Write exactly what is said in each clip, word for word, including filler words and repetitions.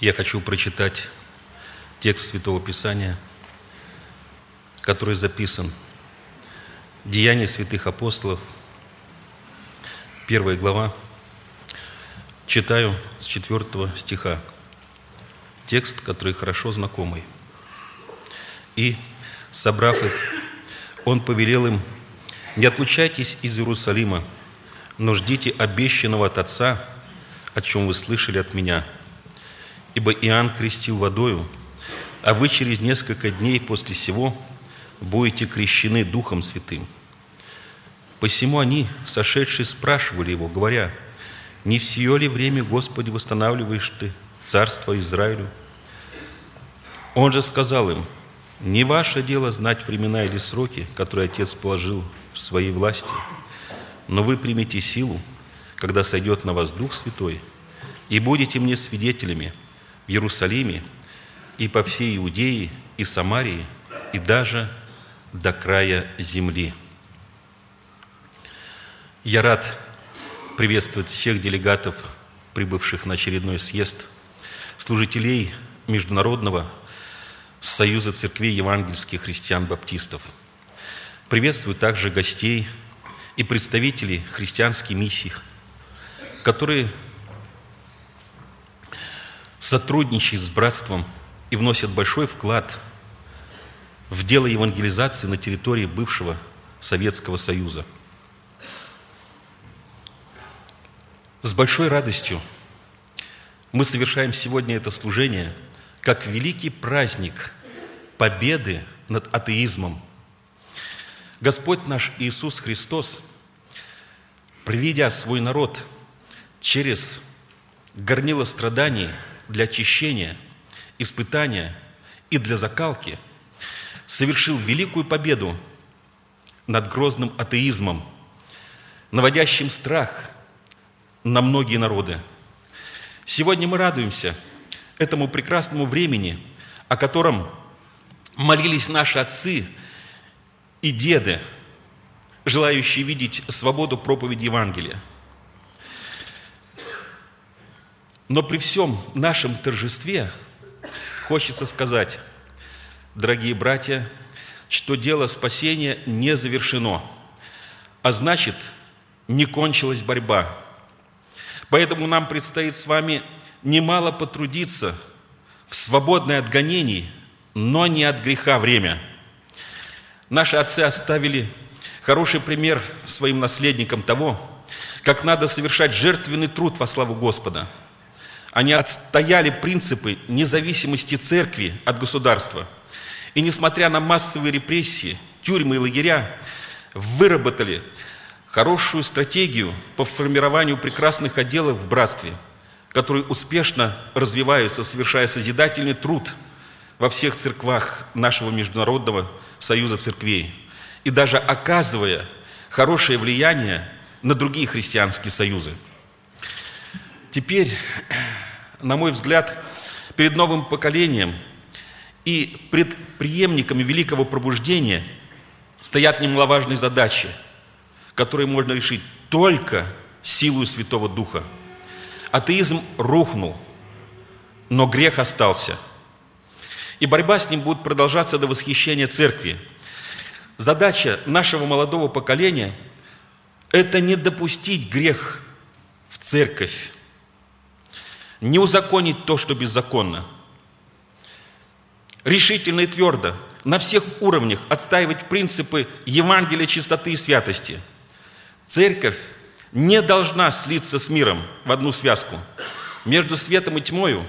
Я хочу прочитать текст Святого Писания, который записан в Деяниях святых апостолов, первая глава. Читаю с четвертого стиха. Текст, который хорошо знакомый. «И, собрав их, он повелел им: не отлучайтесь из Иерусалима, но ждите обещанного от Отца, о чем вы слышали от меня. Ибо Иоанн крестил водою, а вы через несколько дней после сего будете крещены Духом Святым». Посему они, сошедшие, спрашивали его, говоря: «Не в сие ли время, Господи, восстанавливаешь Ты царство Израилю?» Он же сказал им: «Не ваше дело знать времена или сроки, которые Отец положил в своей власти, но вы примите силу, когда сойдет на вас Дух Святой, и будете мне свидетелями в Иерусалиме и по всей Иудее и Самарии, и даже до края земли». Я рад приветствовать всех делегатов, прибывших на очередной съезд, служителей Международного союза церквей евангельских христиан-баптистов. Приветствую также гостей и представителей христианской миссии, которые сотрудничают с братством и вносят большой вклад в дело евангелизации на территории бывшего Советского Союза. С большой радостью мы совершаем сегодня это служение как великий праздник победы над атеизмом. Господь наш Иисус Христос, приведя свой народ через горнило страданий для очищения, испытания и для закалки, совершил великую победу над грозным атеизмом, наводящим страх на многие народы. Сегодня мы радуемся этому прекрасному времени, о котором молились наши отцы и деды, желающие видеть свободу проповеди Евангелия. Но при всем нашем торжестве хочется сказать, дорогие братья, что дело спасения не завершено, а значит, не кончилась борьба. Поэтому нам предстоит с вами немало потрудиться в свободное от гонений, но не от греха время. Наши отцы оставили хороший пример своим наследникам того, как надо совершать жертвенный труд во славу Господа. Они отстояли принципы независимости церкви от государства. И несмотря на массовые репрессии, тюрьмы и лагеря, выработали хорошую стратегию по формированию прекрасных отделов в братстве, которые успешно развиваются, совершая созидательный труд во всех церквах нашего Международного союза церквей и даже оказывая хорошее влияние на другие христианские союзы. Теперь, на мой взгляд, перед новым поколением и пред преемниками великого пробуждения стоят немаловажные задачи, которые можно решить только силой Святого Духа. Атеизм рухнул, но грех остался. И борьба с ним будет продолжаться до восхищения церкви. Задача нашего молодого поколения – это не допустить грех в церковь, не узаконить то, что беззаконно. Решительно и твердо на всех уровнях отстаивать принципы Евангелия чистоты и святости. Церковь не должна слиться с миром в одну связку. Между светом и тьмою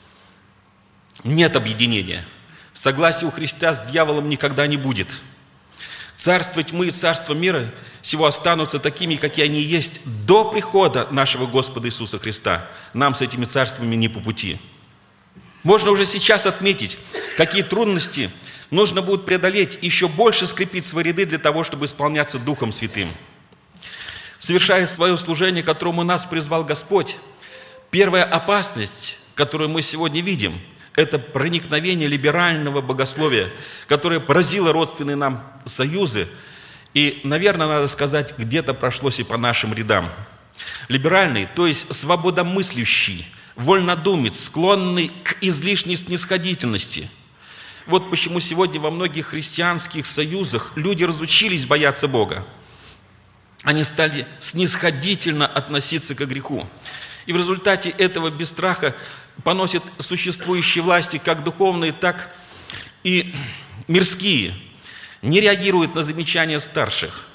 нет объединения. Согласия у Христа с дьяволом никогда не будет. Царство тьмы и царство мира всего останутся такими, какие они есть до прихода нашего Господа Иисуса Христа. Нам с этими царствами не по пути. Можно уже сейчас отметить, какие трудности нужно будет преодолеть, еще больше скрепить свои ряды для того, чтобы исполняться Духом Святым. Совершая свое служение, к которому нас призвал Господь, первая опасность, которую мы сегодня видим, это проникновение либерального богословия, которое поразило родственные нам союзы и, наверное, надо сказать, где-то прошлось и по нашим рядам. Либеральный, то есть свободомыслящий вольнодумец, склонный к излишней снисходительности. Вот почему сегодня во многих христианских союзах люди разучились бояться Бога. Они стали снисходительно относиться к греху. И в результате этого без страха поносят существующие власти, как духовные, так и мирские, не реагируют на замечания старших,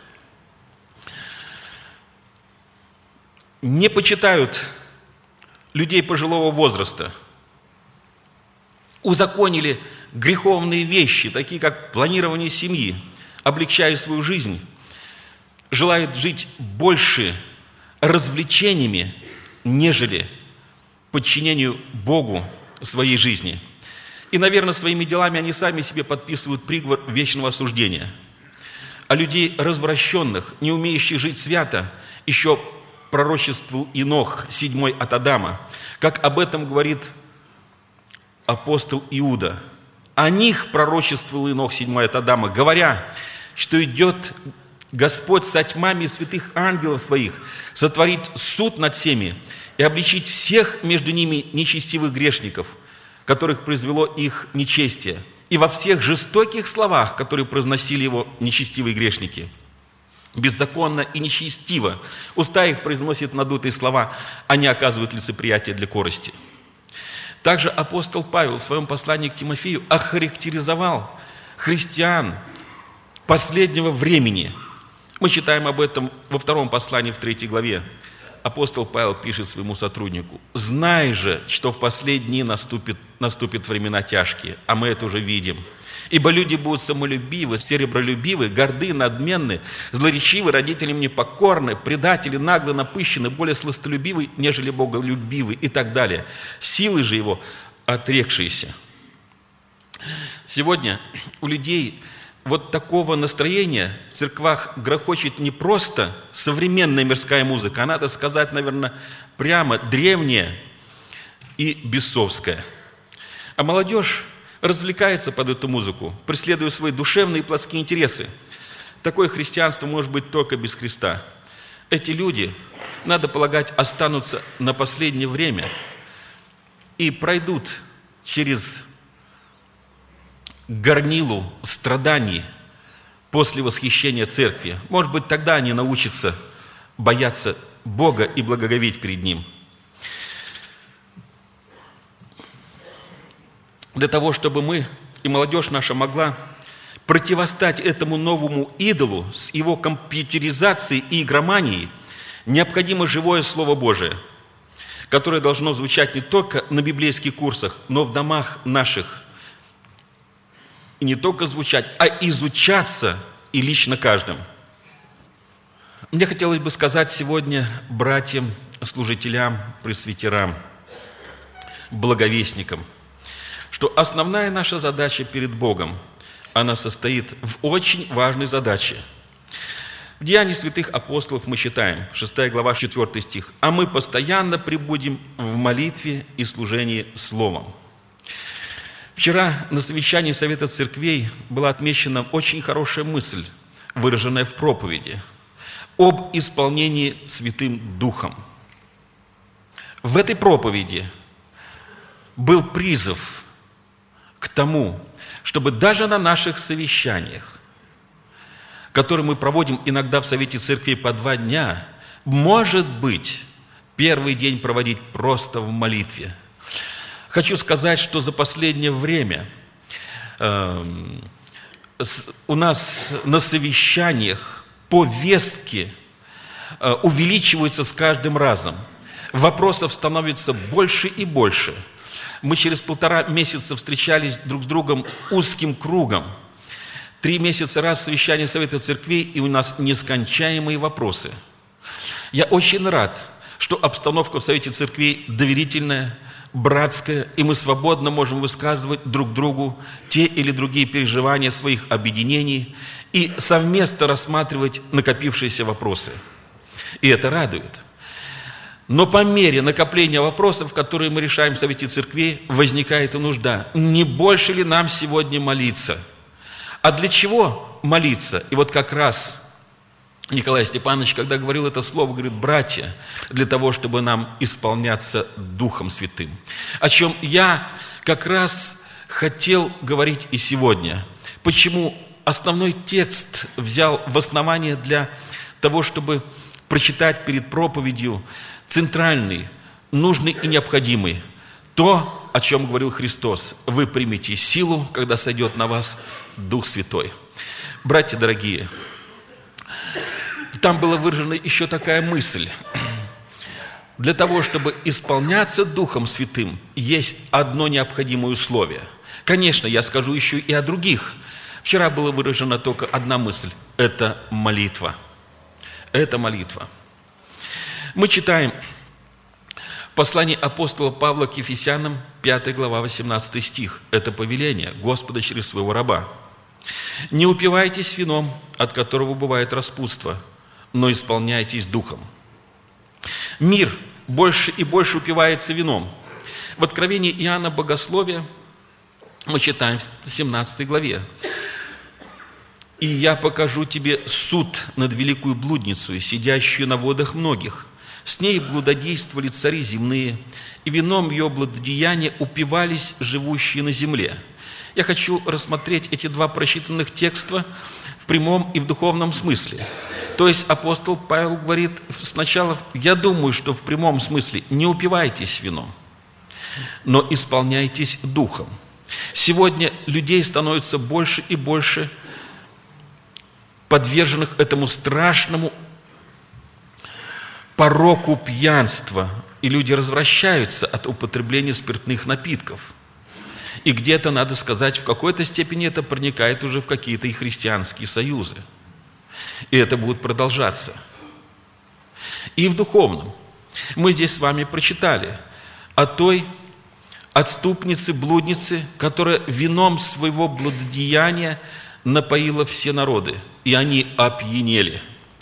не почитают людей пожилого возраста, узаконили греховные вещи, такие как планирование семьи, облегчая свою жизнь, желают жить больше развлечениями, нежели подчинению Богу своей жизни. И, наверное, своими делами они сами себе подписывают приговор вечного осуждения. А людей развращенных, не умеющих жить свято, еще пророчествовал Енох, седьмой от Адама, как об этом говорит апостол Иуда. О них пророчествовал Енох, седьмой от Адама, говоря, что идет Господь со тьмами святых ангелов своих, сотворит суд над всеми и обличить всех между ними нечестивых грешников, которых произвело их нечестие, и во всех жестоких словах, которые произносили его нечестивые грешники. Беззаконно и нечестиво уста их произносят надутые слова, они оказывают лицеприятие для корысти. Также апостол Павел в своем послании к Тимофею охарактеризовал христиан последнего времени. Мы читаем об этом во втором послании, в третьей главе. Апостол Павел пишет своему сотруднику: «Знай же, что в последние наступит, наступят времена тяжкие, а мы это уже видим. Ибо люди будут самолюбивы, серебролюбивы, горды, надменны, злоречивы, родителям непокорны, предатели, нагло напыщены, более сластолюбивы, нежели боголюбивы» и так далее. Силы же его отрекшиеся. Сегодня у людей вот такого настроения в церквах грохочет не просто современная мирская музыка, а, надо сказать, наверное, прямо древняя и бесовская. А молодежь развлекается под эту музыку, преследуя свои душевные и плотские интересы. Такое христианство может быть только без Христа. Эти люди, надо полагать, останутся на последнее время и пройдут через горнилу страданий после восхищения церкви. Может быть, тогда они научатся бояться Бога и благоговеть перед Ним. Для того, чтобы мы и молодежь наша могла противостать этому новому идолу с его компьютеризацией и игроманией, необходимо живое Слово Божие, которое должно звучать не только на библейских курсах, но в домах наших. И не только звучать, а изучаться и лично каждым. Мне хотелось бы сказать сегодня братьям, служителям, пресвитерам, благовестникам, что основная наша задача перед Богом, она состоит в очень важной задаче. В Деянии святых апостолов мы читаем, шестая глава, четвёртый стих: «А мы постоянно пребудем в молитве и служении Словом». Вчера на совещании Совета Церквей была отмечена очень хорошая мысль, выраженная в проповеди, об исполнении Святым Духом. В этой проповеди был призыв к тому, чтобы даже на наших совещаниях, которые мы проводим иногда в Совете Церквей по два дня, может быть, первый день проводить просто в молитве. Хочу сказать, что за последнее время э, с, у нас на совещаниях повестки э, увеличиваются с каждым разом. Вопросов становится больше и больше. Мы через полтора месяца встречались друг с другом узким кругом. Три месяца раз совещание Совета Церквей, и у нас нескончаемые вопросы. Я очень рад, что обстановка в Совете Церквей доверительная, братская, и мы свободно можем высказывать друг другу те или другие переживания своих объединений и совместно рассматривать накопившиеся вопросы. И это радует. Но по мере накопления вопросов, которые мы решаем в Совете Церквей, возникает и нужда. Не больше ли нам сегодня молиться? А для чего молиться? И вот как раз Николай Степанович, когда говорил это слово, говорит: братья, для того, чтобы нам исполняться Духом Святым. О чем я как раз хотел говорить и сегодня. Почему основной текст взял в основание для того, чтобы прочитать перед проповедью центральный, нужный и необходимый. То, о чем говорил Христос: вы примете силу, когда сойдет на вас Дух Святой. Братья дорогие, там была выражена еще такая мысль. Для того, чтобы исполняться Духом Святым, есть одно необходимое условие. Конечно, я скажу еще и о других. Вчера была выражена только одна мысль – это молитва. Это молитва. Мы читаем в послании апостола Павла к Ефесянам, пятая глава, восемнадцатый стих. Это повеление Господа через своего раба. «Не упивайтесь вином, от которого бывает распутство, но исполняйтесь Духом». Мир больше и больше упивается вином. В Откровении Иоанна Богословия мы читаем в семнадцатой главе: «И я покажу тебе суд над великую блудницей, сидящую на водах многих. С ней блудодействовали цари земные, и вином ее блудодеяния упивались живущие на земле». Я хочу рассмотреть эти два прочитанных текста в прямом и в духовном смысле. То есть апостол Павел говорит сначала, я думаю, что в прямом смысле не упивайтесь вином, но исполняйтесь Духом. Сегодня людей становится больше и больше подверженных этому страшному пороку пьянства, и люди развращаются от употребления спиртных напитков. И где-то, надо сказать, в какой-то степени это проникает уже в какие-то и христианские союзы. И это будет продолжаться. И в духовном. Мы здесь с вами прочитали о той отступнице, блуднице, которая вином своего блудодеяния напоила все народы, и они опьянели.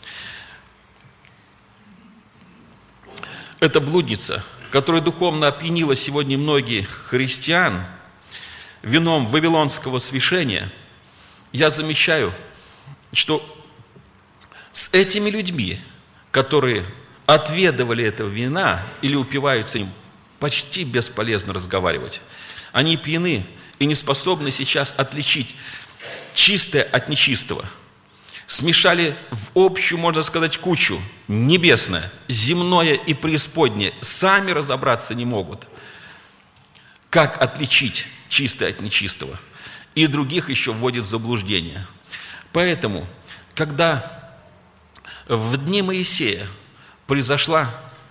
Эта блудница, которая духовно опьянила сегодня многих христиан вином вавилонского священия, я замечаю, что с этими людьми, которые отведывали этого вина или упиваются им, почти бесполезно разговаривать. Они пьяны и не способны сейчас отличить чистое от нечистого. Смешали в общую, можно сказать, кучу небесное, земное и преисподнее. Сами разобраться не могут. Как отличить чистое от нечистого? И других еще вводит в заблуждение. Поэтому, когда в дни Моисея произошла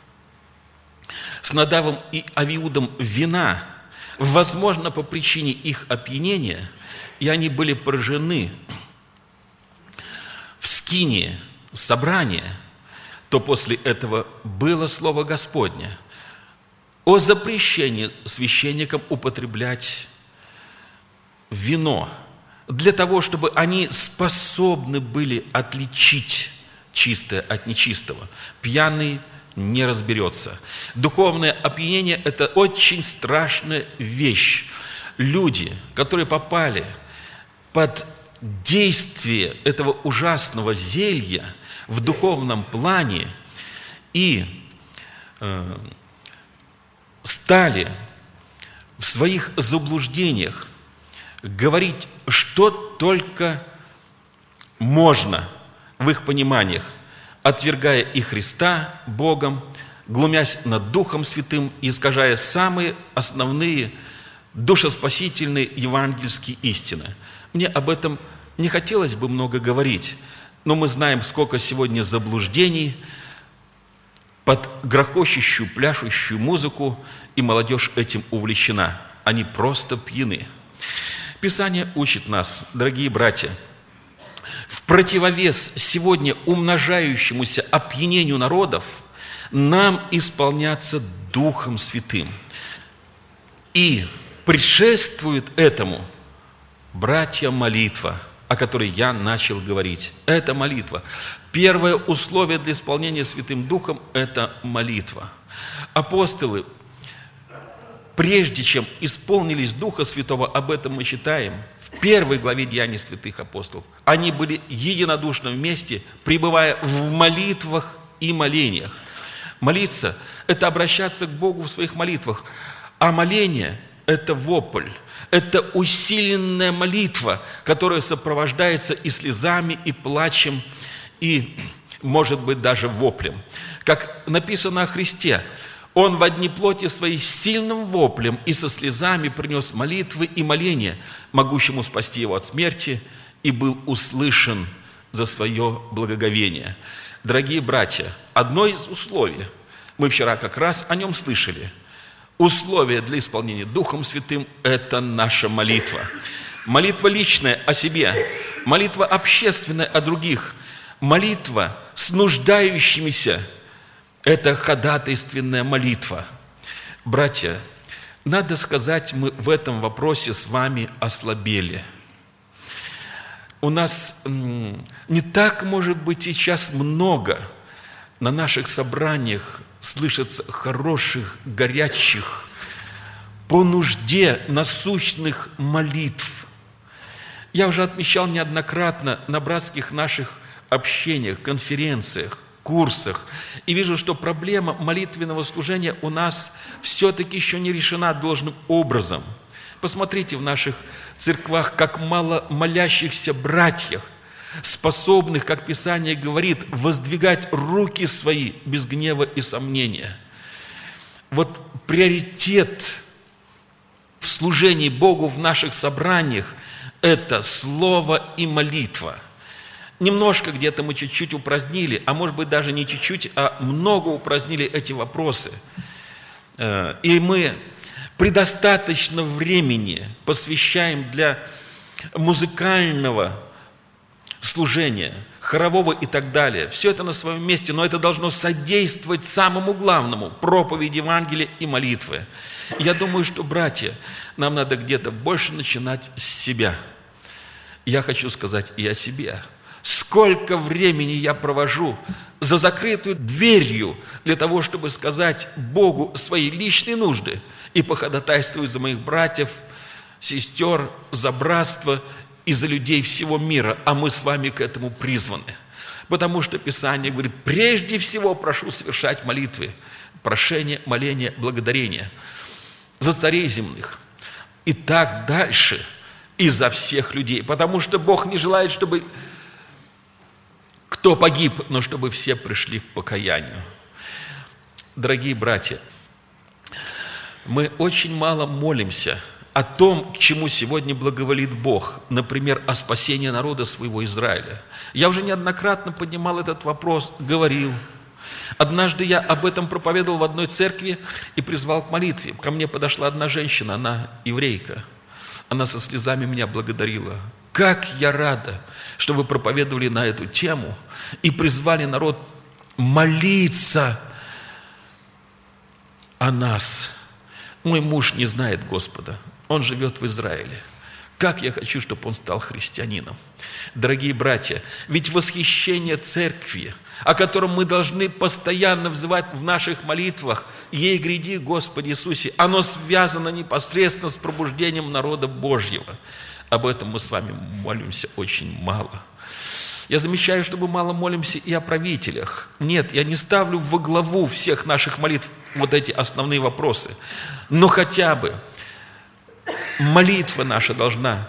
с Надавом и Авиудом вина, возможно, по причине их опьянения, и они были поражены в скинии собрания, то после этого было слово Господне о запрещении священникам употреблять вино, для того, чтобы они способны были отличить чистое от нечистого. Пьяный не разберется. Духовное опьянение – это очень страшная вещь. Люди, которые попали под действие этого ужасного зелья в духовном плане и э, стали в своих заблуждениях говорить, что только можно в их пониманиях, отвергая и Христа Богом, глумясь над Духом Святым, искажая самые основные душеспасительные евангельские истины. Мне об этом не хотелось бы много говорить, но мы знаем, сколько сегодня заблуждений под грохочущую, пляшущую музыку, и молодежь этим увлечена. Они просто пьяны. Писание учит нас, дорогие братья, в противовес сегодня умножающемуся опьянению народов нам исполняться Духом Святым. И предшествует этому, братья, молитва, о которой я начал говорить. Это молитва. Первое условие для исполнения Святым Духом – это молитва. Апостолы прежде чем исполнились Духа Святого, об этом мы читаем в первой главе Деяний святых апостолов. Они были единодушно вместе, пребывая в молитвах и молениях. Молиться – это обращаться к Богу в своих молитвах, а моление – это вопль, это усиленная молитва, которая сопровождается и слезами, и плачем, и, может быть, даже воплем. Как написано о Христе, Он в одни плоти своей сильным воплем и со слезами принес молитвы и моления, могущему спасти Его от смерти, и был услышан за свое благоговение. Дорогие братья, одно из условий, мы вчера как раз о нем слышали, условие для исполнения Духом Святым – это наша молитва. Молитва личная о себе, молитва общественная о других, молитва с нуждающимися – это ходатайственная молитва. Братья, надо сказать, мы в этом вопросе с вами ослабели. У нас не так, может быть, сейчас много на наших собраниях слышится хороших, горячих, по нужде насущных молитв. Я уже отмечал неоднократно на братских наших общениях, конференциях, курсах, и вижу, что проблема молитвенного служения у нас все-таки еще не решена должным образом. Посмотрите в наших церквах, как мало молящихся братьев, способных, как Писание говорит, воздвигать руки свои без гнева и сомнения. Вот приоритет в служении Богу в наших собраниях – это слово и молитва. Немножко где-то мы чуть-чуть упразднили, а может быть даже не чуть-чуть, а много упразднили эти вопросы. И мы предостаточно времени посвящаем для музыкального служения, хорового и так далее. Все это на своем месте, но это должно содействовать самому главному – проповеди Евангелия и молитвы. Я думаю, что, братья, нам надо где-то больше начинать с себя. Я хочу сказать и о себе. Сколько времени я провожу за закрытой дверью для того, чтобы сказать Богу свои личные нужды и походатайствовать за моих братьев, сестер, за братство и за людей всего мира, а мы с вами к этому призваны. Потому что Писание говорит, прежде всего прошу совершать молитвы, прошение, моление, благодарение за царей земных. И так дальше, и за всех людей. Потому что Бог не желает, чтобы кто погиб, но чтобы все пришли к покаянию. Дорогие братья, мы очень мало молимся о том, к чему сегодня благоволит Бог, например, о спасении народа своего Израиля. Я уже неоднократно поднимал этот вопрос, говорил. Однажды я об этом проповедовал в одной церкви и призвал к молитве. Ко мне подошла одна женщина, она еврейка. Она со слезами меня благодарила. Как я рада, что вы проповедовали на эту тему и призвали народ молиться о нас. Мой муж не знает Господа. Он живет в Израиле. Как я хочу, чтобы он стал христианином. Дорогие братья, ведь восхищение церкви, о котором мы должны постоянно взывать в наших молитвах, «Ей гряди, Господи Иисусе», оно связано непосредственно с пробуждением народа Божьего. Об этом мы с вами молимся очень мало. Я замечаю, что мы мало молимся и о правителях. Нет, я не ставлю во главу всех наших молитв вот эти основные вопросы. Но хотя бы молитва наша должна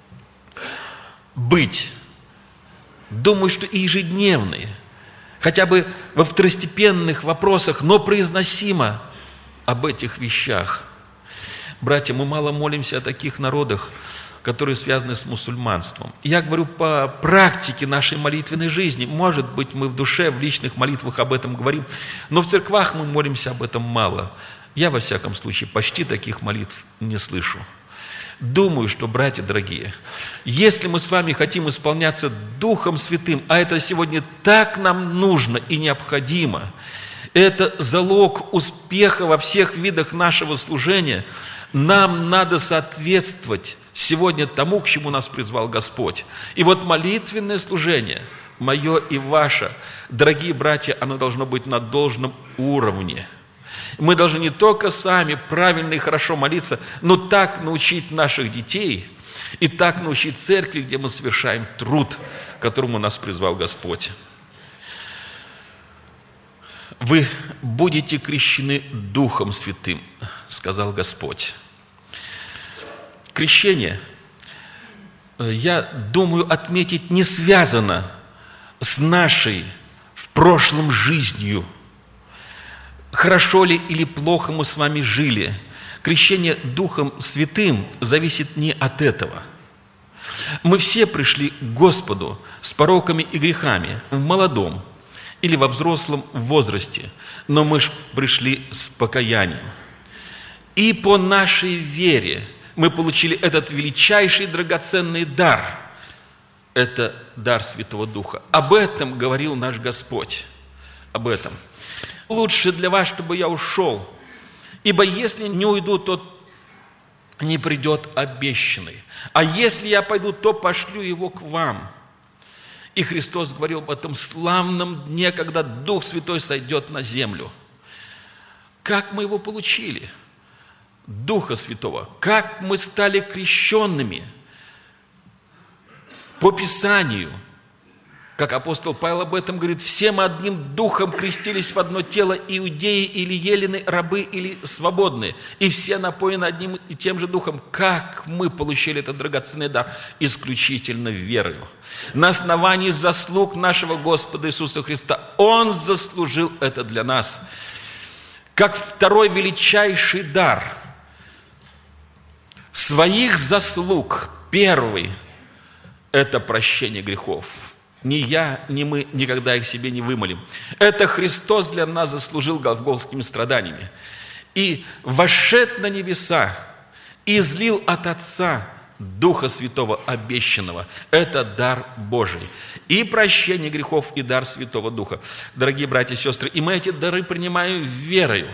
быть, думаю, что и ежедневные, хотя бы во второстепенных вопросах, но произносимо об этих вещах. Братья, мы мало молимся о таких народах, которые связаны с мусульманством. Я говорю по практике нашей молитвенной жизни. Может быть, мы в душе, в личных молитвах об этом говорим, но в церквах мы молимся об этом мало. Я, во всяком случае, почти таких молитв не слышу. Думаю, что, братья дорогие, если мы с вами хотим исполняться Духом Святым, а это сегодня так нам нужно и необходимо, это залог успеха во всех видах нашего служения, нам надо соответствовать сегодня тому, к чему нас призвал Господь. И вот молитвенное служение, мое и ваше, дорогие братья, оно должно быть на должном уровне. Мы должны не только сами правильно и хорошо молиться, но так научить наших детей и так научить церкви, где мы совершаем труд, к которому нас призвал Господь. «Вы будете крещены Духом Святым», — сказал Господь. Крещение, я думаю, отметить не связано с нашей в прошлом жизнью. Хорошо ли или плохо мы с вами жили. Крещение Духом Святым зависит не от этого. Мы все пришли к Господу с пороками и грехами в молодом или во взрослом возрасте, но мы ж пришли с покаянием. И по нашей вере мы получили этот величайший драгоценный дар. Это дар Святого Духа. Об этом говорил наш Господь. Об этом. «Лучше для вас, чтобы я ушел, ибо если не уйду, то не придет обещанный. А если я пойду, то пошлю его к вам». И Христос говорил об этом славном дне, когда Дух Святой сойдет на землю. Как мы его получили? Духа Святого. Как мы стали крещенными? По Писанию. Как апостол Павел об этом говорит, все мы одним духом крестились в одно тело, иудеи или елены, рабы или свободные. И все напоены одним и тем же духом. Как мы получили этот драгоценный дар? Исключительно верою. На основании заслуг нашего Господа Иисуса Христа. Он заслужил это для нас. Как второй величайший дар. Своих заслуг первый – это прощение грехов. Ни я, ни мы никогда их себе не вымолим. Это Христос для нас заслужил голгофскими страданиями. И вошед на небеса, и излил от Отца Духа Святого обещанного. Это дар Божий. И прощение грехов, и дар Святого Духа. Дорогие братья и сестры, и мы эти дары принимаем верою.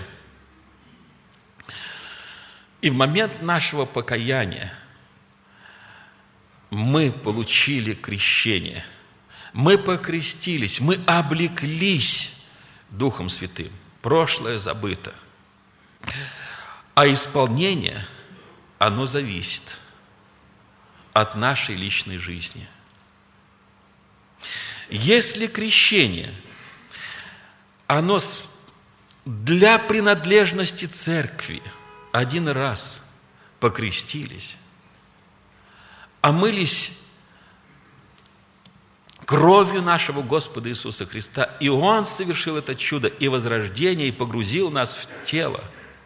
И в момент нашего покаяния мы получили крещение. Мы покрестились, мы облеклись Духом Святым. Прошлое забыто. А исполнение, оно зависит от нашей личной жизни. Если крещение, оно для принадлежности церкви, один раз покрестились, омылись кровью нашего Господа Иисуса Христа, и Он совершил это чудо и возрождение, и погрузил нас в тело,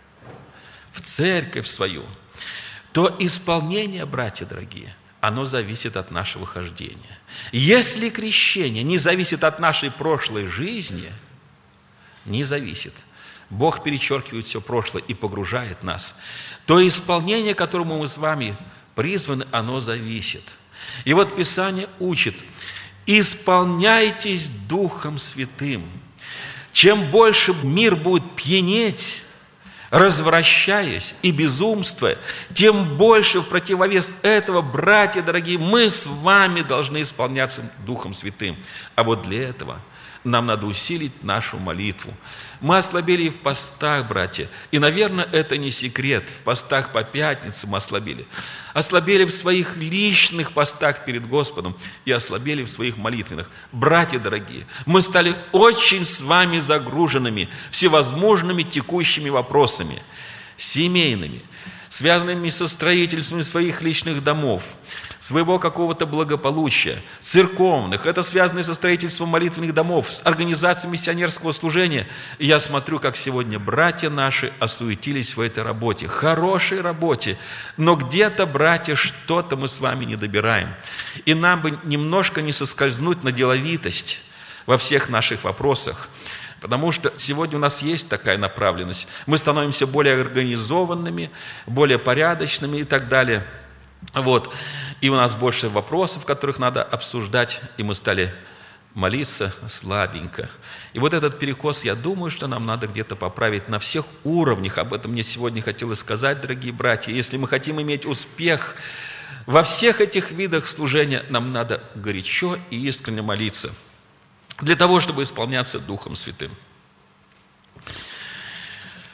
в церковь свою, то исполнение, братья дорогие, оно зависит от нашего хождения. Если крещение не зависит от нашей прошлой жизни, не зависит, Бог перечеркивает все прошлое и погружает нас, то исполнение, к которому мы с вами призваны, оно зависит. И вот Писание учит: исполняйтесь Духом Святым. Чем больше мир будет пьянеть, развращаясь и безумствуя, тем больше в противовес этого, братья дорогие, мы с вами должны исполняться Духом Святым. А вот для этого нам надо усилить нашу молитву. Мы ослабели и в постах, братья. И, наверное, это не секрет. В постах по пятницам мы ослабели. Ослабели в своих личных постах перед Господом и ослабели в своих молитвенных. Братья дорогие, мы стали очень с вами загруженными всевозможными текущими вопросами, семейными, связанными со строительством своих личных домов, своего какого-то благополучия, церковных. Это связано со строительством молитвенных домов, с организацией миссионерского служения. И я смотрю, как сегодня братья наши осуетились в этой работе, хорошей работе. Но где-то, братья, что-то мы с вами не добираем. И нам бы немножко не соскользнуть на деловитость во всех наших вопросах. Потому что сегодня у нас есть такая направленность. Мы становимся более организованными, более порядочными и так далее. Вот. И у нас больше вопросов, которых надо обсуждать, и мы стали молиться слабенько. И вот этот перекос, я думаю, что нам надо где-то поправить на всех уровнях. Об этом мне сегодня хотелось сказать, дорогие братья. Если мы хотим иметь успех во всех этих видах служения, нам надо горячо и искренне молиться для того, чтобы исполняться Духом Святым.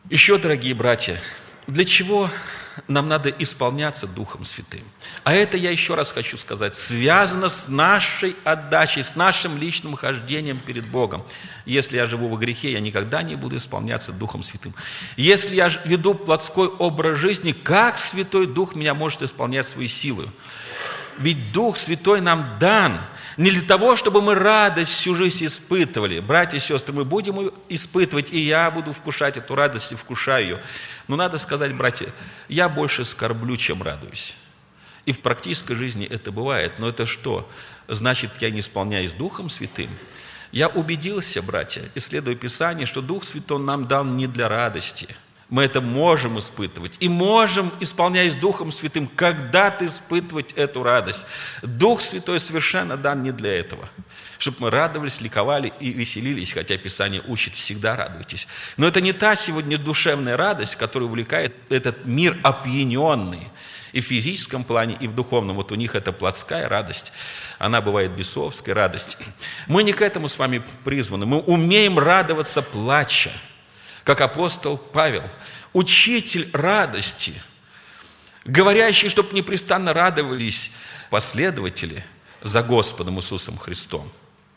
Еще, дорогие братья, для чего нам надо исполняться Духом Святым? А это, я еще раз хочу сказать, связано с нашей отдачей, с нашим личным хождением перед Богом. Если я живу во грехе, я никогда не буду исполняться Духом Святым. Если я веду плотской образ жизни, как Святой Дух меня может исполнять своей силой? Ведь Дух Святой нам дан не для того, чтобы мы радость всю жизнь испытывали. Братья и сестры, мы будем ее испытывать, и я буду вкушать эту радость и вкушаю ее. Но надо сказать, братья, я больше скорблю, чем радуюсь. И в практической жизни это бывает. Но это что? Значит, я не исполняюсь Духом Святым? Я убедился, братья, исследуя Писание, что Дух Святой нам дан не для радости. Мы это можем испытывать. И можем, исполняясь Духом Святым, когда-то испытывать эту радость. Дух Святой совершенно дан не для этого. Чтобы мы радовались, ликовали и веселились, хотя Писание учит: всегда радуйтесь. Но это не та сегодня душевная радость, которая увлекает этот мир опьяненный. И в физическом плане, и в духовном. Вот у них это плотская радость. Она бывает бесовская радость. Мы не к этому с вами призваны. Мы умеем радоваться плача. Как апостол Павел, учитель радости, говорящий, чтобы непрестанно радовались последователи за Господом Иисусом Христом.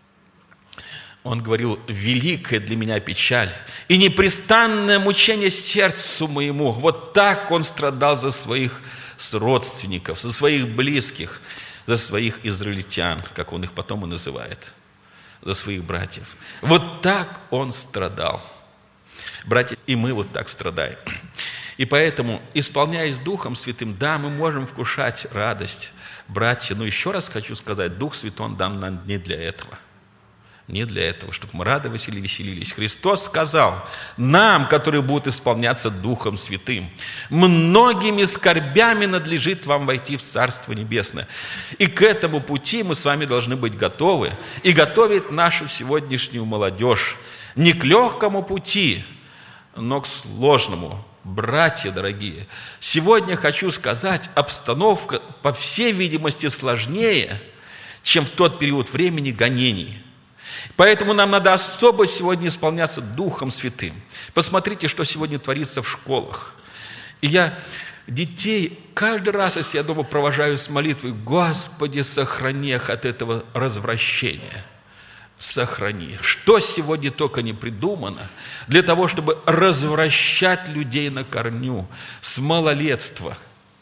Он говорил: великая для меня печаль и непрестанное мучение сердцу моему. Вот так он страдал за своих родственников, за своих близких, за своих израильтян, как он их потом и называет, за своих братьев. Вот так он страдал. Братья, и мы вот так страдаем. И поэтому, исполняясь Духом Святым, да, мы можем вкушать радость, братья. Но еще раз хочу сказать, Дух Святой Он дан нам не для этого. Не для этого, чтобы мы радовались или веселились. Христос сказал нам, которые будут исполняться Духом Святым: многими скорбями надлежит вам войти в Царство Небесное. И к этому пути мы с вами должны быть готовы и готовить нашу сегодняшнюю молодежь не к легкому пути, но к сложному. Братья дорогие, сегодня хочу сказать, обстановка, по всей видимости, сложнее, чем в тот период времени гонений. Поэтому нам надо особо сегодня исполняться Духом Святым. Посмотрите, что сегодня творится в школах. И я детей каждый раз, если я дома провожаю с молитвой: Господи, сохрани их от этого развращения. Сохрани. Что сегодня только не придумано для того, чтобы развращать людей на корню с малолетства.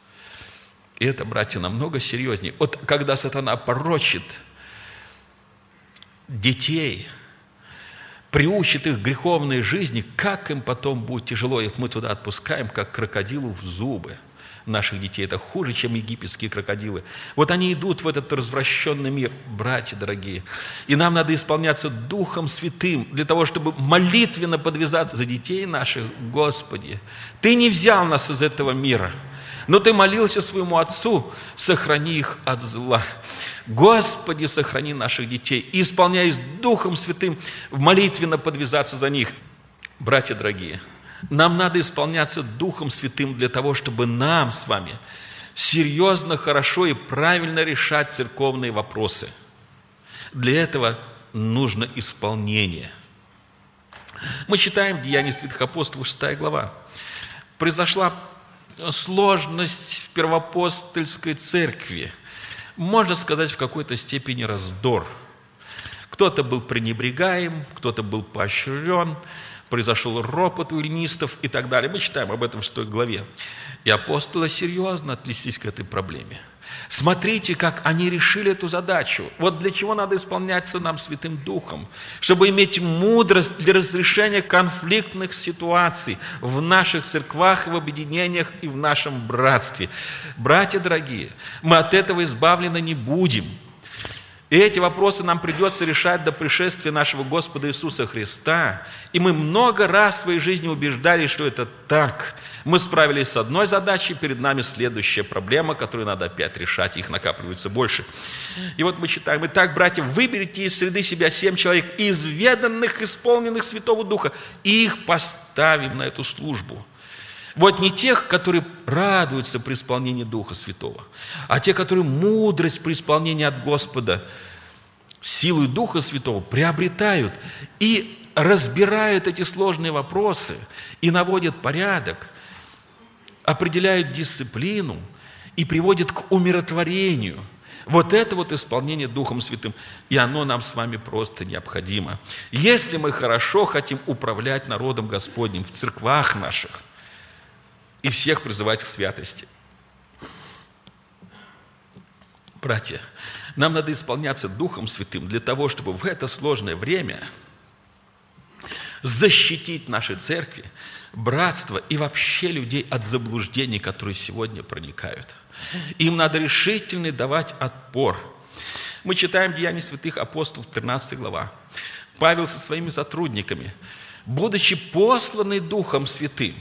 И это, братья, намного серьезнее. Вот когда сатана порочит детей, приучит их к греховной жизни, как им потом будет тяжело. И мы туда отпускаем, как крокодилу в зубы наших детей. Это хуже, чем египетские крокодилы. Вот они идут в этот развращенный мир, братья дорогие. И нам надо исполняться Духом Святым для того, чтобы молитвенно подвязаться за детей наших. Господи, Ты не взял нас из этого мира, но Ты молился своему Отцу: сохрани их от зла. Господи, сохрани наших детей. И, исполняясь Духом Святым, молитвенно подвязаться за них. Братья дорогие, нам надо исполняться Духом Святым для того, чтобы нам с вами серьезно, хорошо и правильно решать церковные вопросы. Для этого нужно исполнение. Мы читаем Деяния святых апостолов, шестая глава. Произошла сложность в первоапостольской церкви. Можно сказать, в какой-то степени раздор. Кто-то был пренебрегаем, кто-то был поощрен, произошел ропот у эллинистов и так далее. Мы читаем об этом в шестой главе. И апостолы серьезно отнеслись к этой проблеме. Смотрите, как они решили эту задачу. Вот для чего надо исполняться нам Святым Духом. Чтобы иметь мудрость для разрешения конфликтных ситуаций в наших церквах, в объединениях и в нашем братстве. Братья дорогие, мы от этого избавлены не будем. И эти вопросы нам придется решать до пришествия нашего Господа Иисуса Христа. И мы много раз в своей жизни убеждались, что это так. Мы справились с одной задачей, перед нами следующая проблема, которую надо опять решать, их накапливается больше. И вот мы читаем: «Итак, братья, выберите из среды себя семь человек, изведанных, исполненных Святого Духа, и их поставим на эту службу». Вот не тех, которые радуются при исполнении Духа Святого, а те, которые мудрость при исполнении от Господа, силой Духа Святого приобретают и разбирают эти сложные вопросы и наводят порядок, определяют дисциплину и приводят к умиротворению. Вот это вот исполнение Духом Святым, и оно нам с вами просто необходимо. Если мы хорошо хотим управлять народом Господним в церквах наших и всех призывать к святости. Братья, нам надо исполняться Духом Святым для того, чтобы в это сложное время защитить наши церкви, братство и вообще людей от заблуждений, которые сегодня проникают. Им надо решительно давать отпор. Мы читаем Деяния святых апостолов, тринадцатая глава. Павел со своими сотрудниками, будучи посланный Духом Святым,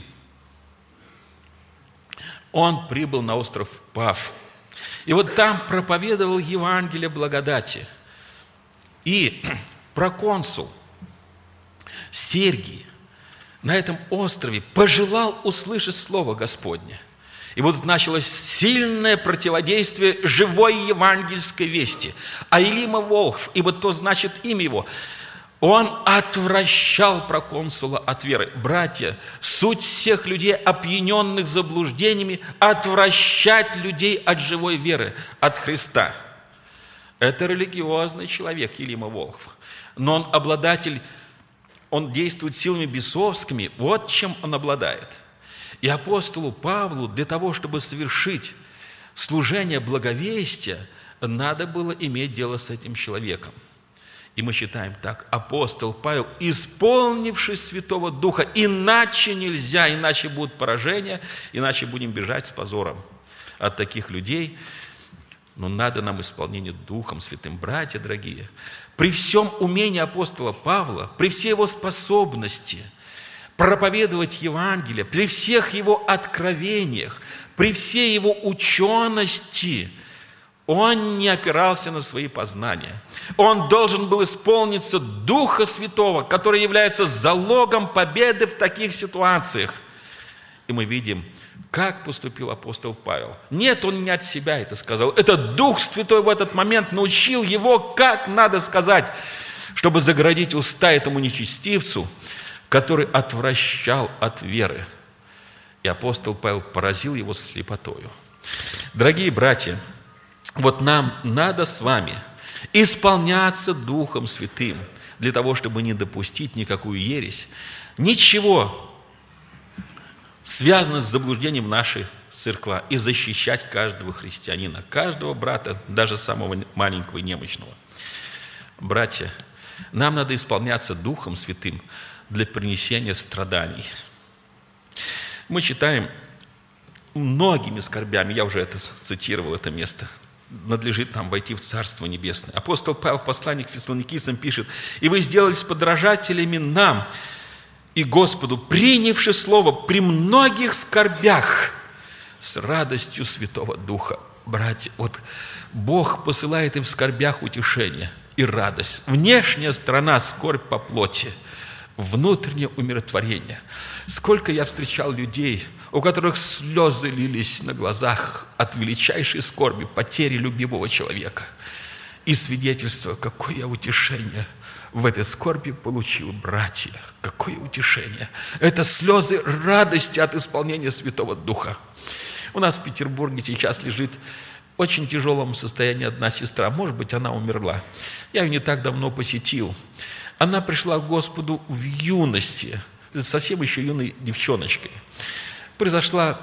он прибыл на остров Паф. И вот там проповедовал Евангелие благодати. И проконсул Сергий на этом острове пожелал услышать Слово Господне. И вот началось сильное противодействие живой евангельской вести. А Илима Волхв, ибо то значит имя его, он отвращал проконсула от веры. Братья, суть всех людей, опьяненных заблуждениями, отвращать людей от живой веры, от Христа. Это религиозный человек, Илима Волхв. Но он обладатель, он действует силами бесовскими, вот чем он обладает. И апостолу Павлу для того, чтобы совершить служение благовестия, надо было иметь дело с этим человеком. И мы читаем так: апостол Павел, исполнившись Святого Духа, иначе нельзя, иначе будут поражения, иначе будем бежать с позором от таких людей. Но надо нам исполнение Духом Святым. Братья дорогие, при всем умении апостола Павла, при всей его способности проповедовать Евангелие, при всех его откровениях, при всей его учености, он не опирался на свои познания. Он должен был исполниться Духа Святого, который является залогом победы в таких ситуациях. И мы видим, как поступил апостол Павел. Нет, он не от себя это сказал. Это Дух Святой в этот момент научил его, как надо сказать, чтобы загородить уста этому нечестивцу, который отвращал от веры. И апостол Павел поразил его слепотою. Дорогие братья, вот нам надо с вами исполняться Духом Святым для того, чтобы не допустить никакую ересь, ничего связано с заблуждением нашей церкви, и защищать каждого христианина, каждого брата, даже самого маленького и немощного. Братья, нам надо исполняться Духом Святым для принесения страданий. Мы читаем: многими скорбями, я уже это цитировал, это место, надлежит нам войти в Царство Небесное. Апостол Павел в послании к Фессалоникийцам пишет: «И вы сделались подражателями нам и Господу, принявши слово при многих скорбях с радостью Святого Духа». Братья, вот Бог посылает им в скорбях утешение и радость. Внешняя сторона – скорбь по плоти, внутреннее умиротворение. Сколько я встречал людей, у которых слезы лились на глазах от величайшей скорби, потери любимого человека. И свидетельство, какое утешение в этой скорби получил, братья. Какое утешение. Это слезы радости от исполнения Святого Духа. У нас в Петербурге сейчас лежит в очень тяжелом состоянии одна сестра. Может быть, она умерла. Я ее не так давно посетил. Она пришла к Господу в юности, совсем еще юной девчоночкой. Произошла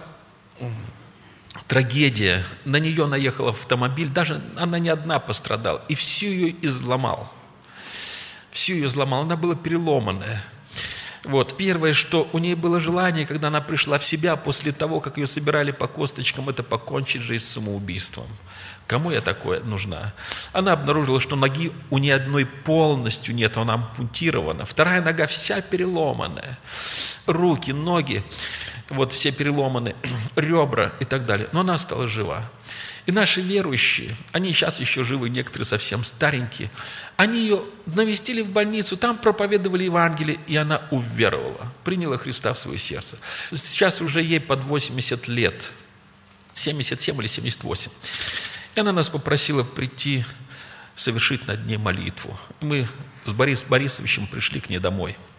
трагедия, на нее наехал автомобиль, даже она не одна пострадала, и всю ее изломал. Всю ее изломал, она была переломанная. Вот. Первое, что у нее было желание, когда она пришла в себя после того, как ее собирали по косточкам, это покончить жизнь самоубийством. Кому я такое нужна? Она обнаружила, что ноги у нее одной полностью нет, она ампутирована. Вторая нога вся переломанная. Руки, ноги, вот все переломаны, ребра и так далее. Но она осталась жива. И наши верующие, они сейчас еще живы, некоторые совсем старенькие, они ее навестили в больницу, там проповедовали Евангелие, и она уверовала, приняла Христа в свое сердце. Сейчас уже ей под восемьдесят лет, семьдесят семь или семьдесят восемь. И она нас попросила прийти, совершить над ней молитву. И мы с Борисом Борисовичем пришли к ней домой.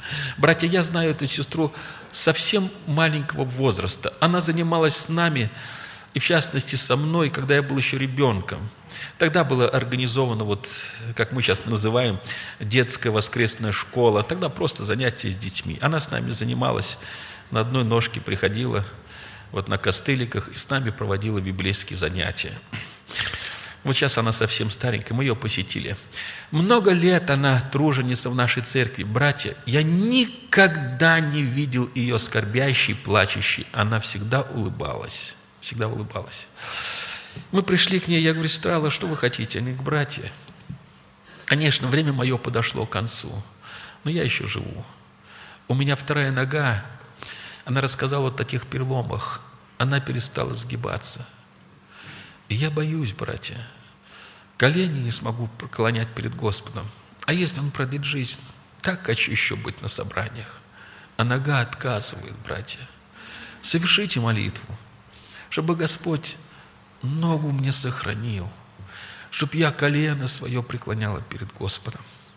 Братья, я знаю эту сестру совсем маленького возраста. Она занималась с нами, и в частности со мной, когда я был еще ребенком. Тогда была организована, вот, как мы сейчас называем, детская воскресная школа. Тогда просто занятия с детьми. Она с нами занималась, на одной ножке приходила, вот на костыликах, и с нами проводила библейские занятия. Вот сейчас она совсем старенькая, мы ее посетили. Много лет она труженица в нашей церкви. Братья, я никогда не видел ее скорбящей, плачущей. Она всегда улыбалась, всегда улыбалась. Мы пришли к ней, я говорю: сестра Алла, что вы хотите? Они говорят: братья, конечно, время мое подошло к концу, но я еще живу. У меня вторая нога, она рассказала вот о тех переломах, она перестала сгибаться. И я боюсь, братья, колени не смогу преклонять перед Господом. А если Он продлит жизнь, так хочу еще быть на собраниях. А нога отказывает, братья. Совершите молитву, чтобы Господь ногу мне сохранил, чтобы я колено свое преклоняла перед Господом.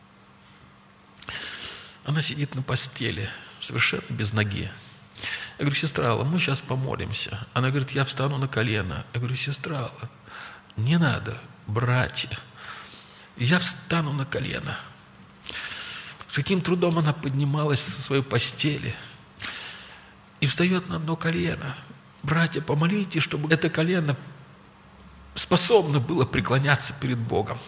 Она сидит на постели, совершенно без ноги. Я говорю: сестра Алла, мы сейчас помолимся. Она говорит: я встану на колено. Я говорю: сестра Алла, не надо, братья. Я встану на колено. С каким трудом она поднималась со своей постели и встает на одно колено. Братья, помолитесь, чтобы это колено способно было преклоняться перед Богом.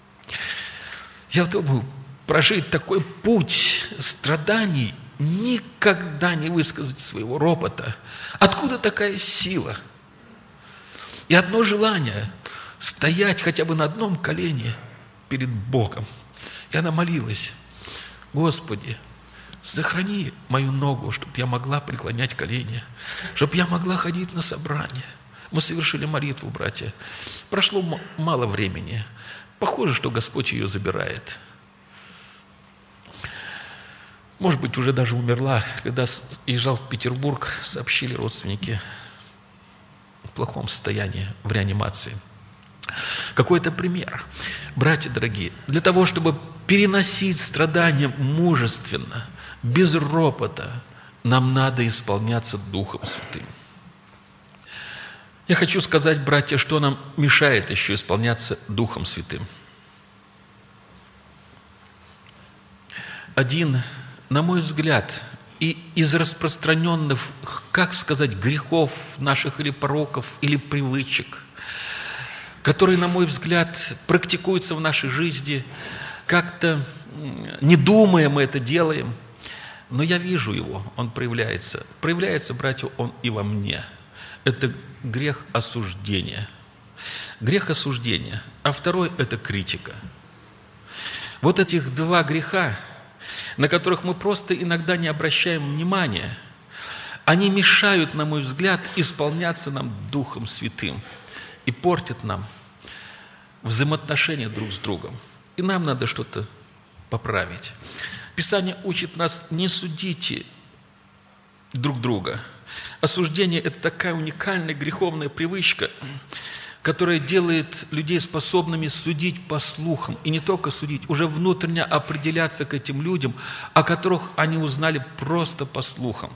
Я думаю, прожить такой путь страданий, никогда не высказать своего ропота. Откуда такая сила? И одно желание – стоять хотя бы на одном колене перед Богом. И она молилась: Господи, сохрани мою ногу, чтобы я могла преклонять колени, чтобы я могла ходить на собрание. Мы совершили молитву, братья. Прошло мало времени. Похоже, что Господь ее забирает. Может быть, уже даже умерла. Когда езжал в Петербург, сообщили родственники в плохом состоянии, в реанимации. Какой-то пример. Братья дорогие, для того, чтобы переносить страдания мужественно, без ропота, нам надо исполняться Духом Святым. Я хочу сказать, братья, что нам мешает еще исполняться Духом Святым. Один, на мой взгляд, и из распространенных, как сказать, грехов наших или пороков, или привычек, которые, на мой взгляд, практикуются в нашей жизни, как-то не думая мы это делаем, но я вижу его, он проявляется. Проявляется, братья, он и во мне. Это грех осуждения. Грех осуждения. А второй – это критика. Вот этих два греха, на которых мы просто иногда не обращаем внимания, они мешают, на мой взгляд, исполняться нам Духом Святым и портят нам взаимоотношения друг с другом. И нам надо что-то поправить. Писание учит нас: не судите друг друга. Осуждение – это такая уникальная греховная привычка, которая делает людей способными судить по слухам. И не только судить, уже внутренне определяться к этим людям, о которых они узнали просто по слухам.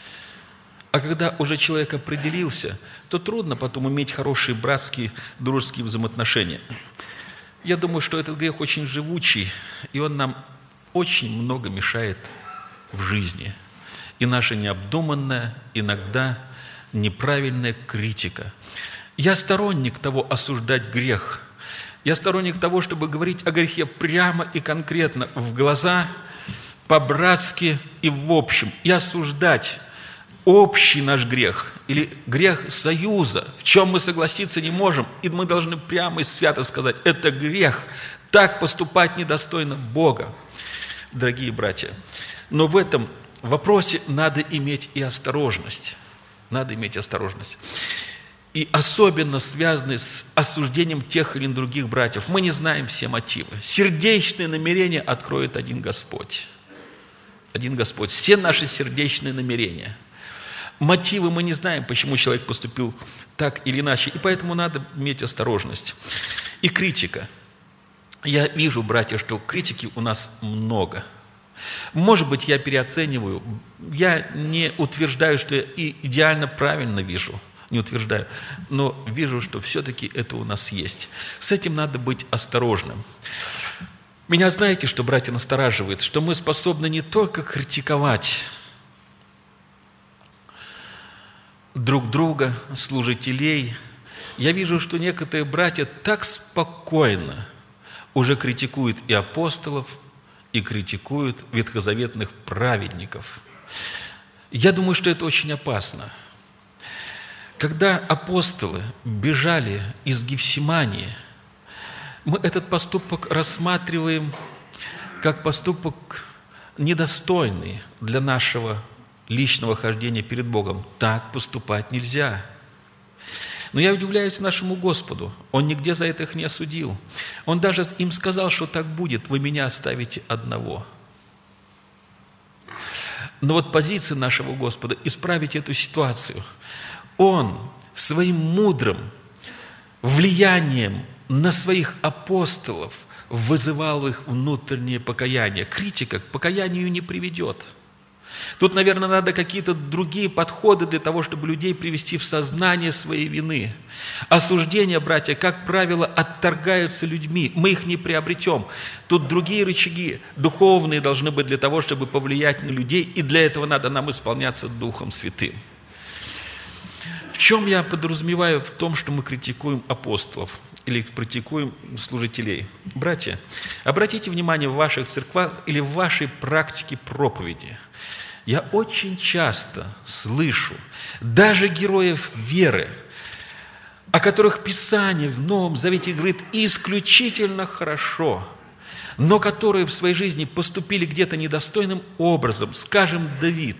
А когда уже человек определился, то трудно потом иметь хорошие братские, дружеские взаимоотношения. Я думаю, что этот грех очень живучий, и он нам очень много мешает в жизни. И наша необдуманная, иногда неправильная критика. Я сторонник того осуждать грех. Я сторонник того, чтобы говорить о грехе прямо и конкретно, в глаза, по-братски и в общем. И осуждать общий наш грех или грех союза, в чем мы согласиться не можем, и мы должны прямо и свято сказать: это грех, так поступать недостойно Бога, дорогие братья. Но в этом вопросе надо иметь и осторожность. Надо иметь осторожность. И особенно связанный с осуждением тех или других братьев. Мы не знаем все мотивы. Сердечные намерения откроет один Господь. Один Господь. Все наши сердечные намерения. Мотивы мы не знаем, почему человек поступил так или иначе. И поэтому надо иметь осторожность. И критика. Я вижу, братья, что критики у нас много. Может быть, я переоцениваю. Я не утверждаю, что я и идеально правильно вижу. Не утверждаю. Но вижу, что все-таки это у нас есть. С этим надо быть осторожным. Меня знаете, что, братья, настораживает? Что мы способны не только критиковать друг друга, служителей. Я вижу, что некоторые братья так спокойно уже критикуют и апостолов, и критикуют ветхозаветных праведников. Я думаю, что это очень опасно. Когда апостолы бежали из Гефсимании, мы этот поступок рассматриваем как поступок недостойный для нашего личного хождения перед Богом. Так поступать нельзя. Но я удивляюсь нашему Господу. Он нигде за это их не осудил. Он даже им сказал, что так будет, вы меня оставите одного. Но вот позиция нашего Господа – исправить эту ситуацию. Он своим мудрым влиянием на своих апостолов вызывал их внутреннее покаяние. Критика к покаянию не приведет. Тут, наверное, надо какие-то другие подходы для того, чтобы людей привести в сознание своей вины. Осуждения, братья, как правило, отторгаются людьми. Мы их не приобретем. Тут другие рычаги духовные должны быть для того, чтобы повлиять на людей, и для этого надо нам исполняться Духом Святым. В чем я подразумеваю в том, что мы критикуем апостолов или критикуем служителей? Братья, обратите внимание в ваших церквах или в вашей практике проповеди. Я очень часто слышу даже героев веры, о которых Писание в Новом Завете говорит исключительно хорошо, но которые в своей жизни поступили где-то недостойным образом, скажем, Давид.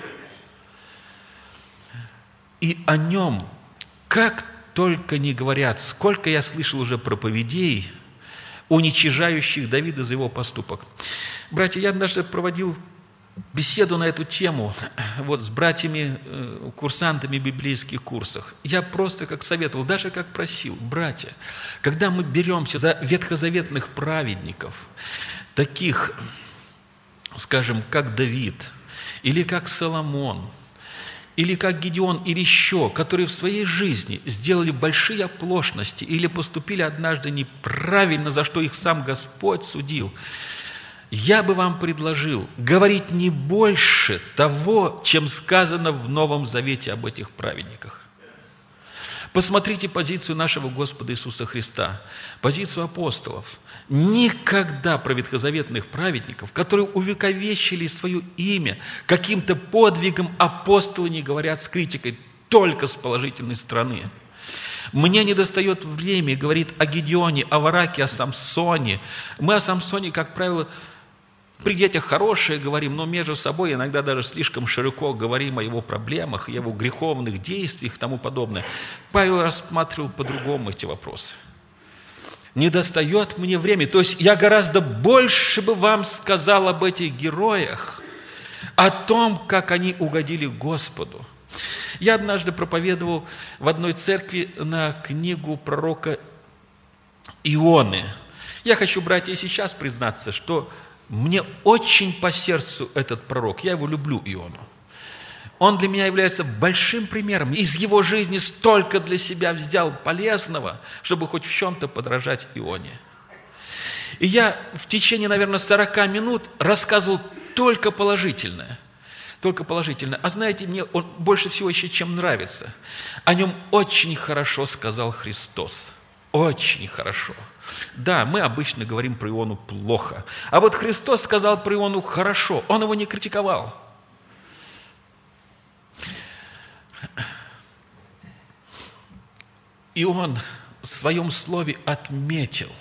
И о нем как только не говорят, сколько я слышал уже проповедей, уничижающих Давида за его поступок. Братья, я однажды проводил беседу на эту тему вот с братьями, курсантами библейских курсах. Я просто как советовал, даже как просил, братья, когда мы беремся за ветхозаветных праведников, таких, скажем, как Давид, или как Соломон, или как Гедеон, или еще, которые в своей жизни сделали большие оплошности или поступили однажды неправильно, за что их сам Господь судил, я бы вам предложил говорить не больше того, чем сказано в Новом Завете об этих праведниках. Посмотрите позицию нашего Господа Иисуса Христа, позицию апостолов. Никогда про ветхозаветных праведников, которые увековечили свое имя, каким-то подвигом апостолы не говорят с критикой, только с положительной стороны. Мне недостает времени говорить о Гедеоне, о Вараке, о Самсоне. Мы о Самсоне, как правило, при детях хорошие говорим, но между собой иногда даже слишком широко говорим о его проблемах, о его греховных действиях и тому подобное. Павел рассматривал по-другому эти вопросы. Недостает мне времени. То есть я гораздо больше бы вам сказал об этих героях, о том, как они угодили Господу. Я однажды проповедовал в одной церкви на книгу пророка Ионы. Я хочу, братья, и сейчас признаться, что мне очень по сердцу этот пророк. Я его люблю, Иону. Он для меня является большим примером. Из его жизни столько для себя взял полезного, чтобы хоть в чем-то подражать Ионе. И я в течение, наверное, сорока минут рассказывал только положительное. Только положительное. А знаете, мне он больше всего еще чем нравится. О нем очень хорошо сказал Христос. Очень хорошо. Да, мы обычно говорим про Иону плохо. А вот Христос сказал про Иону хорошо. Он его не критиковал. И он в своем слове отметил: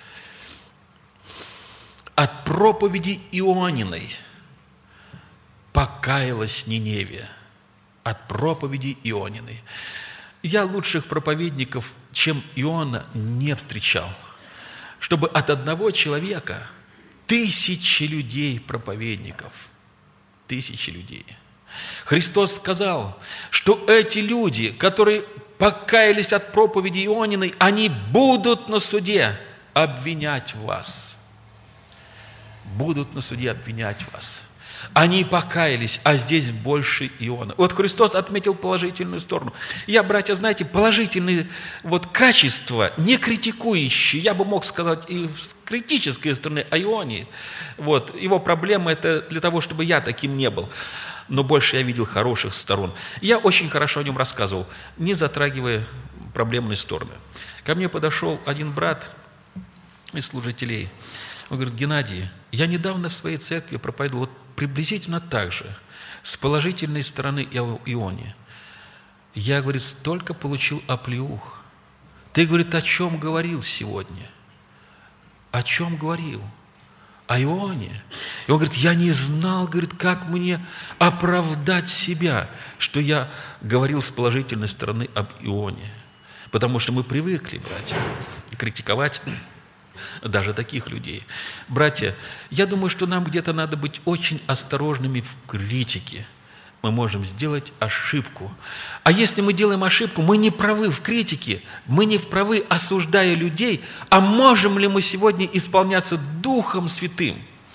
от проповеди Иониной покаялась Ниневия. От проповеди Иониной. Я лучших проповедников, чем Иона, не встречал. Чтобы от одного человека тысячи людей проповедников. Тысячи людей. Христос сказал, что эти люди, которые покаялись от проповеди Иониной, они будут на суде обвинять вас. будут на суде обвинять вас. Они покаялись, а здесь больше Иона. Вот Христос отметил положительную сторону. Я, братья, знаете, положительные вот качества, не критикующие, я бы мог сказать и с критической стороны о Ионе. Вот, его проблема это для того, чтобы я таким не был. Но больше я видел хороших сторон. Я очень хорошо о нем рассказывал, не затрагивая проблемные стороны. Ко мне подошел один брат из служителей. Он говорит: Геннадий, я недавно в своей церкви проповедовал вот приблизительно так же, с положительной стороны о Ионе. Я, говорит, столько получил оплеух. Ты, говорит, о чем говорил сегодня? О чем говорил? О Ионе. И он говорит: я не знал, говорит, как мне оправдать себя, что я говорил с положительной стороны об Ионе. Потому что мы привыкли, братья, критиковать даже таких людей. Братья, я думаю, что нам где-то надо быть очень осторожными в критике. Мы можем сделать ошибку. А если мы делаем ошибку, мы не правы в критике, мы не правы, осуждая людей. А можем ли мы сегодня исполняться Духом Святым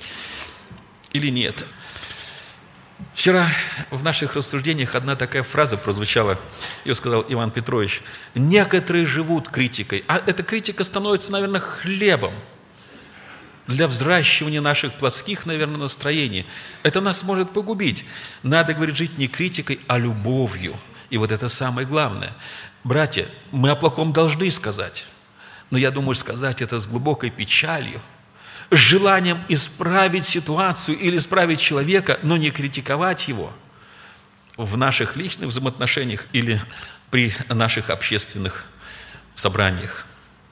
или нет? Вчера в наших рассуждениях одна такая фраза прозвучала, ее сказал Иван Петрович: некоторые живут критикой, а эта критика становится, наверное, хлебом для взращивания наших плотских, наверное, настроений. Это нас может погубить. Надо, говорит, жить не критикой, а любовью. И вот это самое главное. Братья, мы о плохом должны сказать, но я думаю, сказать это с глубокой печалью, с желанием исправить ситуацию или исправить человека, но не критиковать его в наших личных взаимоотношениях или при наших общественных собраниях.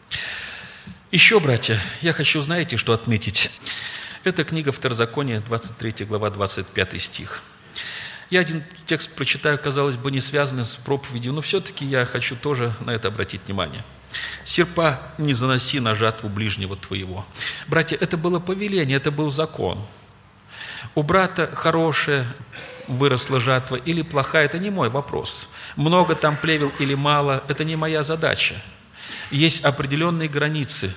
Еще, братья, я хочу, знаете, что отметить? Это книга Второзакония, двадцать третья глава, двадцать пятый стих. Я один текст прочитаю, казалось бы, не связанный с проповедью, но все-таки я хочу тоже на это обратить внимание. «Серпа не заноси на жатву ближнего твоего». Братья, это было повеление, это был закон. У брата хорошая выросла жатва или плохая, это не мой вопрос. Много там плевел или мало, это не моя задача. Есть определенные границы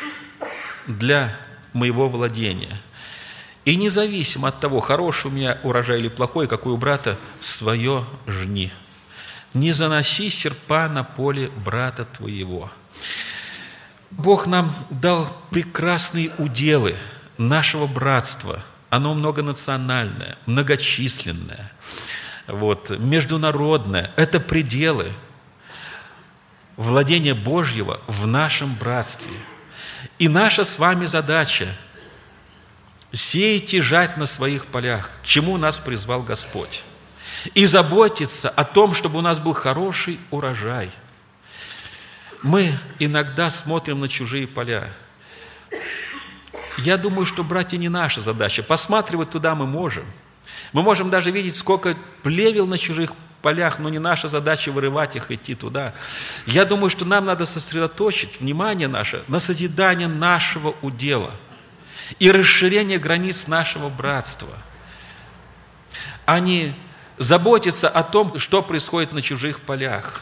для моего владения. И независимо от того, хороший у меня урожай или плохой, какой у брата, свое жни. Не заноси серпа на поле брата твоего. Бог нам дал прекрасные уделы нашего братства. Оно многонациональное, многочисленное, вот, международное. Это пределы владения Божьего в нашем братстве. И наша с вами задача – сеять и жать на своих полях, к чему нас призвал Господь. И заботиться о том, чтобы у нас был хороший урожай. Мы иногда смотрим на чужие поля. Я думаю, что, братья, не наша задача. Посматривать туда мы можем. Мы можем даже видеть, сколько плевел на чужих полях, но не наша задача вырывать их, идти туда. Я думаю, что нам надо сосредоточить внимание наше на созидании нашего удела и расширение границ нашего братства, а не заботиться о том, что происходит на чужих полях.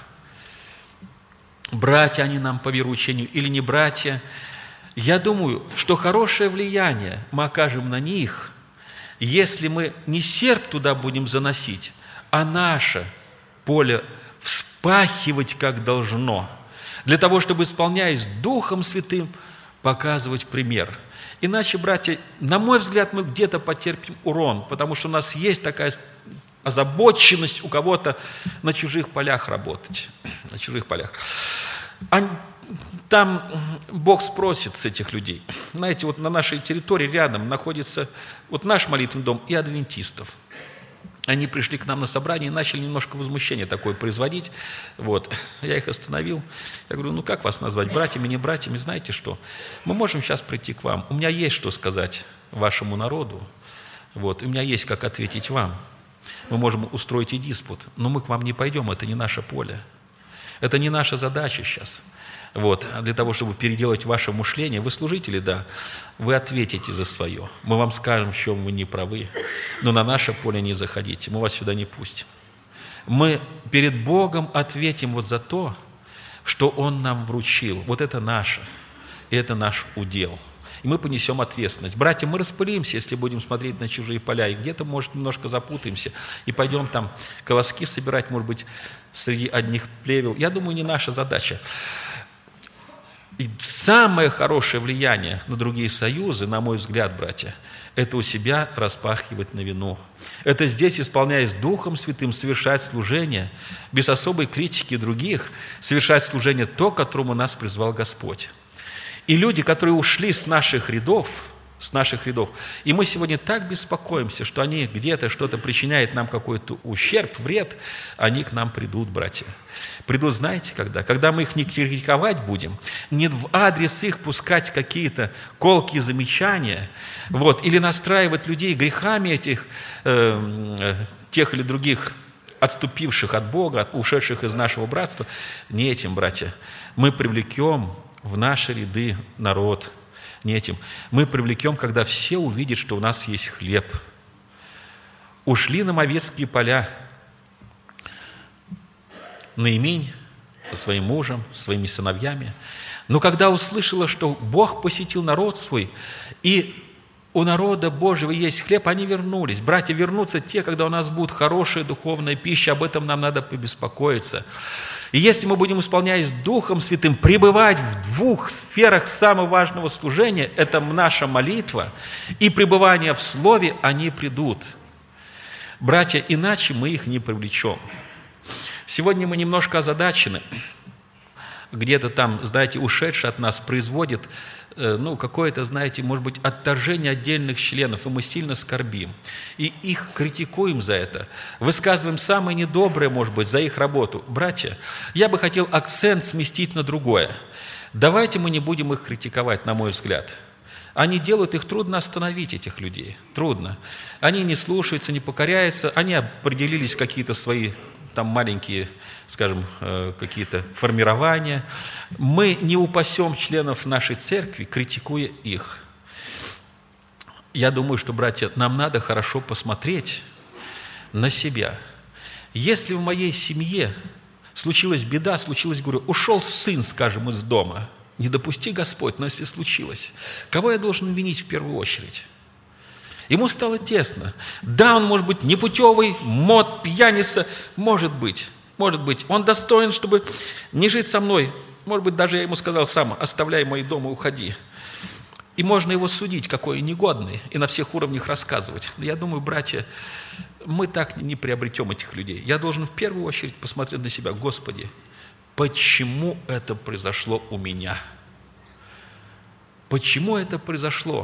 Братья они нам по вероучению или не братья. Я думаю, что хорошее влияние мы окажем на них, если мы не серп туда будем заносить, а наше поле вспахивать как должно, для того, чтобы, исполняясь Духом Святым, показывать пример. Иначе, братья, на мой взгляд, мы где-то потерпим урон, потому что у нас есть такая озабоченность у кого-то на чужих полях работать, на чужих полях. А там Бог спросит с этих людей. Знаете, вот на нашей территории рядом находится вот наш молитвенный дом и адвентистов. Они пришли к нам на собрание и начали немножко возмущение такое производить. Вот. Я их остановил. Я говорю: ну как вас назвать, братьями, не братьями? Знаете что? Мы можем сейчас прийти к вам. У меня есть что сказать вашему народу. Вот. У меня есть как ответить вам. Мы можем устроить и диспут, но мы к вам не пойдем, это не наше поле. Это не наша задача сейчас. Вот. Для того, чтобы переделать ваше мышление, вы служители, да, вы ответите за свое. Мы вам скажем, в чем вы не правы, но на наше поле не заходите, мы вас сюда не пустим. Мы перед Богом ответим вот за то, что Он нам вручил. Вот это наше, и это наш удел. и мы понесем ответственность. Братья, мы распылимся, если будем смотреть на чужие поля, и где-то, может, немножко запутаемся, и пойдем там колоски собирать, может быть, среди одних плевел. Я думаю, не наша задача. И самое хорошее влияние на другие союзы, на мой взгляд, братья, это у себя распахивать новину. Это здесь, исполняясь Духом Святым, совершать служение, без особой критики других, совершать служение то, к которому нас призвал Господь. И люди, которые ушли с наших рядов, с наших рядов, и мы сегодня так беспокоимся, что они где-то что-то причиняют нам какой-то ущерб, вред, они к нам придут, братья. Придут, знаете, когда? Когда мы их не критиковать будем, не в адрес их пускать какие-то колкие замечания, вот, или настраивать людей грехами этих, э, тех или других отступивших от Бога, ушедших из нашего братства. Не этим, братья. Мы привлекем в наши ряды народ. Не этим. Мы привлекем, когда все увидят, что у нас есть хлеб. Ушли на Моавецкие поля Наимень со своим мужем, своими сыновьями. Но когда услышала, что Бог посетил народ свой, и у народа Божьего есть хлеб, они вернулись. Братья, вернутся те, когда у нас будет хорошая духовная пища, об этом нам надо побеспокоиться. И если мы будем, исполняясь Духом Святым, пребывать в двух сферах самого важного служения, это наша молитва и пребывание в Слове, они придут. Братья, иначе мы их не привлечем. Сегодня мы немножко озадачены. Где-то там, знаете, ушедший от нас производит, ну, какое-то, знаете, может быть, отторжение отдельных членов, и мы сильно скорбим. И их критикуем за это, высказываем самое недоброе, может быть, за их работу. Братья, я бы хотел акцент сместить на другое. Давайте мы не будем их критиковать, на мой взгляд. Они делают, их трудно остановить, этих людей, трудно. Они не слушаются, не покоряются, они определились какие-то свои там маленькие, скажем, какие-то формирования. Мы не упасем членов нашей церкви, критикуя их. Я думаю, что, братья, нам надо хорошо посмотреть на себя. Если в моей семье случилась беда, случилось горе, ушел сын, скажем, из дома, не допусти Господь, но если случилось, кого я должен винить в первую очередь? Ему стало тесно. Да, он может быть непутевый, мод, пьяница, может быть, может быть. Он достоин, чтобы не жить со мной. Может быть, даже я ему сказал сам: оставляй мои дома, уходи. И можно его судить, какой негодный, и на всех уровнях рассказывать. Но я думаю, братья, мы так не приобретем этих людей. Я должен в первую очередь посмотреть на себя. Господи, почему это произошло у меня? Почему это произошло?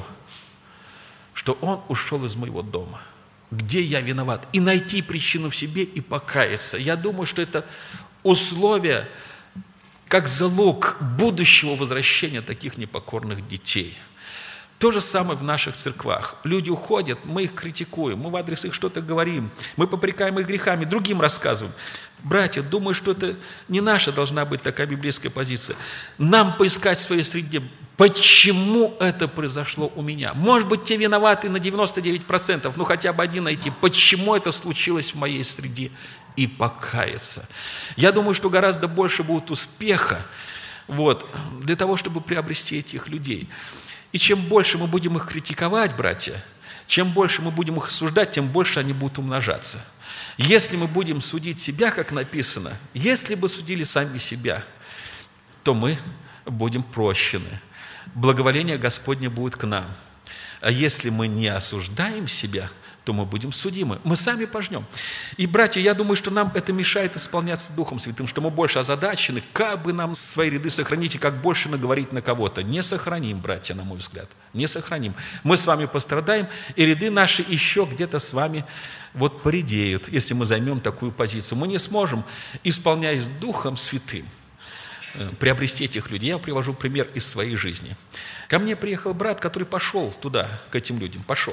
Что он ушел из моего дома. Где я виноват? И найти причину в себе и покаяться. Я думаю, что это условие, как залог будущего возвращения таких непокорных детей. То же самое в наших церквах. Люди уходят, мы их критикуем, мы в адрес их что-то говорим, мы попрекаем их грехами, другим рассказываем. Братья, думаю, что это не наша должна быть такая библейская позиция. Нам поискать в своей среде, почему это произошло у меня. Может быть, те виноваты на девяносто девять процентов, но хотя бы один найти, почему это случилось в моей среде, и покаяться. Я думаю, что гораздо больше будет успеха, вот, для того, чтобы приобрести этих людей. И чем больше мы будем их критиковать, братья, чем больше мы будем их осуждать, тем больше они будут умножаться. Если мы будем судить себя, как написано, если бы судили сами себя, то мы будем прощены. Благоволение Господне будет к нам. А если мы не осуждаем себя, то мы будем судимы. Мы сами пожнем. И, братья, я думаю, что нам это мешает исполняться Духом Святым, что мы больше озадачены, как бы нам свои ряды сохранить и как больше наговорить на кого-то. Не сохраним, братья, на мой взгляд. Не сохраним. Мы с вами пострадаем, и ряды наши еще где-то с вами вот поредеют, если мы займем такую позицию. Мы не сможем, исполняясь Духом Святым, приобрести этих людей. Я привожу пример из своей жизни. Ко мне приехал брат, который пошел туда, к этим людям, пошел.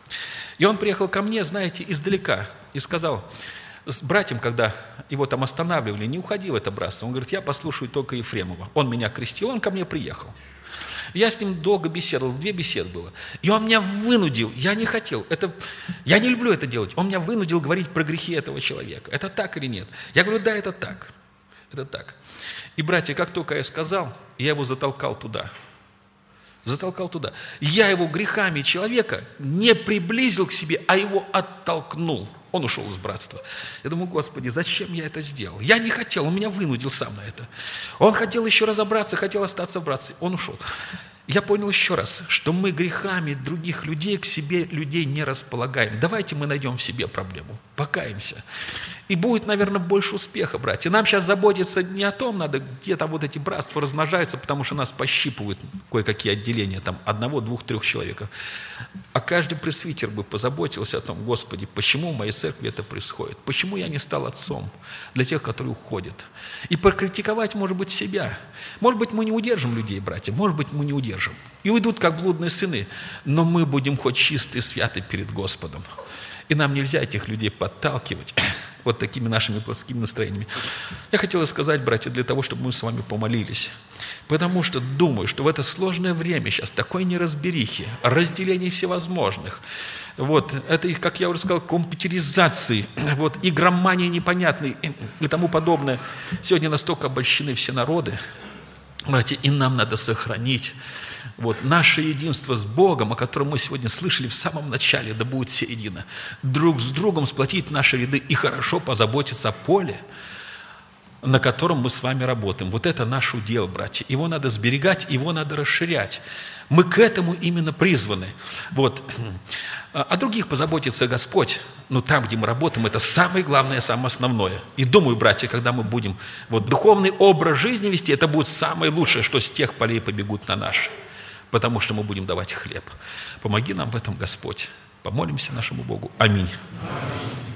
И он приехал ко мне, знаете, издалека, и сказал с братьям, когда его там останавливали: не уходи в это братство. Он говорит: я послушаю только Ефремова. Он меня крестил, он ко мне приехал. Я с ним долго беседовал, две беседы было. И он меня вынудил, я не хотел, это, я не люблю это делать, он меня вынудил говорить про грехи этого человека. Это так или нет? Я говорю: да, это так, это так. И, братья, как только я сказал, я его затолкал туда. затолкал туда. Я его грехами человека не приблизил к себе, а его оттолкнул. Он ушел из братства. Я думаю, Господи, зачем я это сделал? Я не хотел, он меня вынудил сам на это. Он хотел еще разобраться, хотел остаться в братстве. Он ушел. Я понял еще раз, что мы грехами других людей к себе людей не располагаем. Давайте мы найдем в себе проблему, покаемся. И будет, наверное, больше успеха, братья. Нам сейчас заботиться не о том, надо, где там вот эти братства размножаются, потому что нас пощипывают кое-какие отделения, там, одного, двух, трех человек. А каждый пресвитер бы позаботился о том, Господи, почему в моей церкви это происходит? Почему я не стал отцом для тех, которые уходят? И прокритиковать, может быть, себя. Может быть, мы не удержим людей, братья, может быть, мы не удержим. И уйдут, как блудные сыны, но мы будем хоть чисты и святы перед Господом. И нам нельзя этих людей подталкивать вот такими нашими плоскими настроениями. Я хотел сказать, братья, для того, чтобы мы с вами помолились. Потому что думаю, что в это сложное время сейчас такой неразберихи, разделений всевозможных, вот, это их, как я уже сказал, компьютеризации, вот, игромании непонятной и тому подобное. Сегодня настолько обольщены все народы, братья, и нам надо сохранить вот, наше единство с Богом, о котором мы сегодня слышали в самом начале, да будет все едино. Друг с другом сплотить наши ряды и хорошо позаботиться о поле, на котором мы с вами работаем. Вот это наш удел, братья. Его надо сберегать, его надо расширять. Мы к этому именно призваны. Вот. О других позаботится Господь. Но там, где мы работаем, это самое главное, самое основное. И думаю, братья, когда мы будем вот, духовный образ жизни вести, это будет самое лучшее, что с тех полей побегут на наши. Потому что мы будем давать хлеб. Помоги нам в этом, Господь. Помолимся нашему Богу. Аминь.